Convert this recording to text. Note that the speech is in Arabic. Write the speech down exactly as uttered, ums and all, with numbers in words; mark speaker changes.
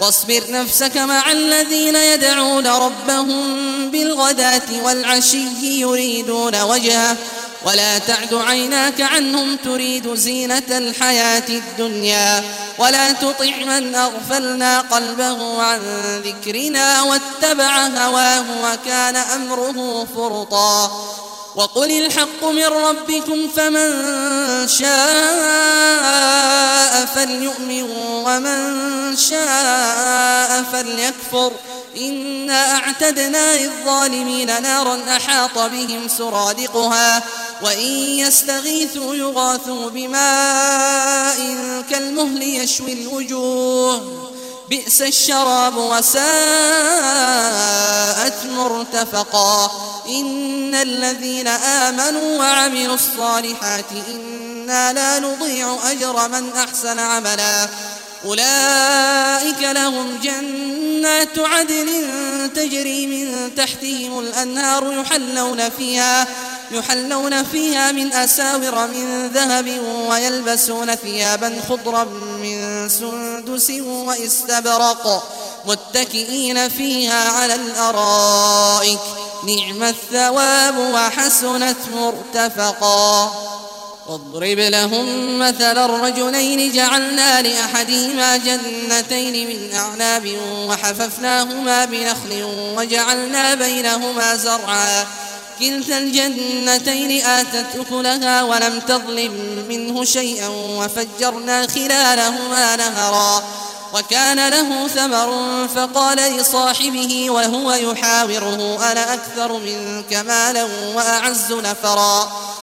Speaker 1: واصبر نفسك مع الذين يدعون ربهم بالغداة والعشي يريدون وجهه ولا تعد عيناك عنهم تريد زينة الحياة الدنيا ولا تطع من أغفلنا قلبه عن ذكرنا واتبع هواه وكان أمره فرطا وقل الحق من ربكم فمن شاء فليؤمن ومن شاء فليكفر إنا أعتدنا للظالمين نارا أحاط بهم سرادقها وإن يستغيثوا يغاثوا بماء كالمهل يشوي الوجوه بئس الشراب وساءت مرتفقا إن الذين آمنوا وعملوا الصالحات إنا لا نضيع أجر من أحسن عملا أولئك لهم جنات عدن تجري من تحتهم الأنهار يحلون فيها يحلون فيها من أساور من ذهب ويلبسون ثيابا خضرا من سندس واستبرق متكئين فيها على الأرائك نعم الثواب وحسنت مرتفقا واضرب لهم مثل الرجلين جعلنا لأحدهما جنتين من أعناب وحففناهما بنخل وجعلنا بينهما زرعا كلتا الجنتين آتت أكلها ولم تظلم منه شيئا وفجرنا خلالهما نهرا وكان له ثمر فقال لصاحبه وهو يحاوره أنا أكثر منك مالا وأعز نفرا